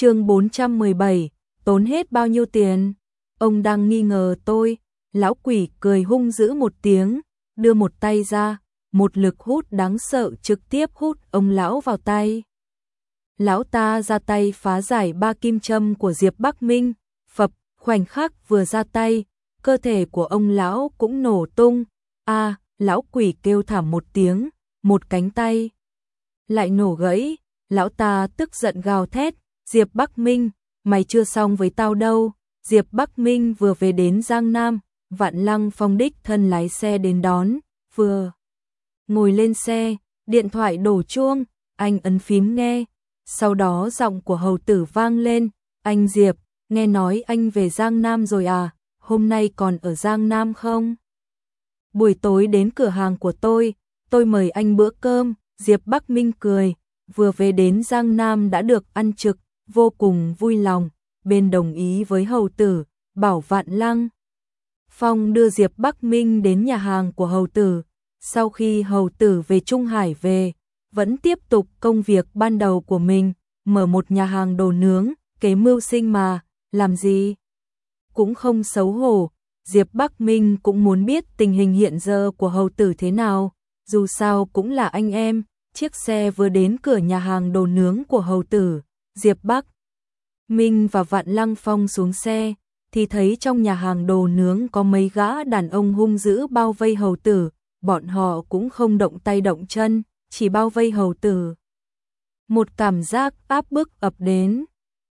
Chương 417, tốn hết bao nhiêu tiền? Ông đang nghi ngờ tôi. Lão quỷ cười hung dữ một tiếng, đưa một tay ra, một lực hút đáng sợ trực tiếp hút ông lão vào tay. Lão ta ra tay phá giải 3 kim châm của Diệp Bắc Minh, phập, khoảnh khắc vừa ra tay, cơ thể của ông lão cũng nổ tung. Lão quỷ kêu thảm một tiếng, một cánh tay lại nổ gãy. Lão ta tức giận gào thét, Diệp Bắc Minh, mày chưa xong với tao đâu. Diệp Bắc Minh vừa về đến Giang Nam, Vạn Lăng Phong đích thân lái xe đến đón, vừa ngồi lên xe, điện thoại đổ chuông, anh ấn phím nghe, sau đó giọng của hầu tử vang lên, anh Diệp, nghe nói anh về Giang Nam rồi à, hôm nay còn ở Giang Nam không? Buổi tối đến cửa hàng của tôi mời anh bữa cơm. Diệp Bắc Minh cười, vừa về đến Giang Nam đã được ăn trực, vô cùng vui lòng, bên đồng ý với hầu tử, bảo Vạn Lăng Phong đưa Diệp Bắc Minh đến nhà hàng của hầu tử. Sau khi hầu tử về Trung Hải về, vẫn tiếp tục công việc ban đầu của mình, mở một nhà hàng đồ nướng, kế mưu sinh mà, làm gì cũng không xấu hổ. Diệp Bắc Minh cũng muốn biết tình hình hiện giờ của hầu tử thế nào, dù sao cũng là anh em. Chiếc xe vừa đến cửa nhà hàng đồ nướng của hầu tử, Diệp Bắc Minh và Vạn Lăng Phong xuống xe, thì thấy trong nhà hàng đồ nướng có mấy gã đàn ông hung dữ bao vây hầu tử, bọn họ cũng không động tay động chân, chỉ bao vây hầu tử. Một cảm giác áp bức ập đến,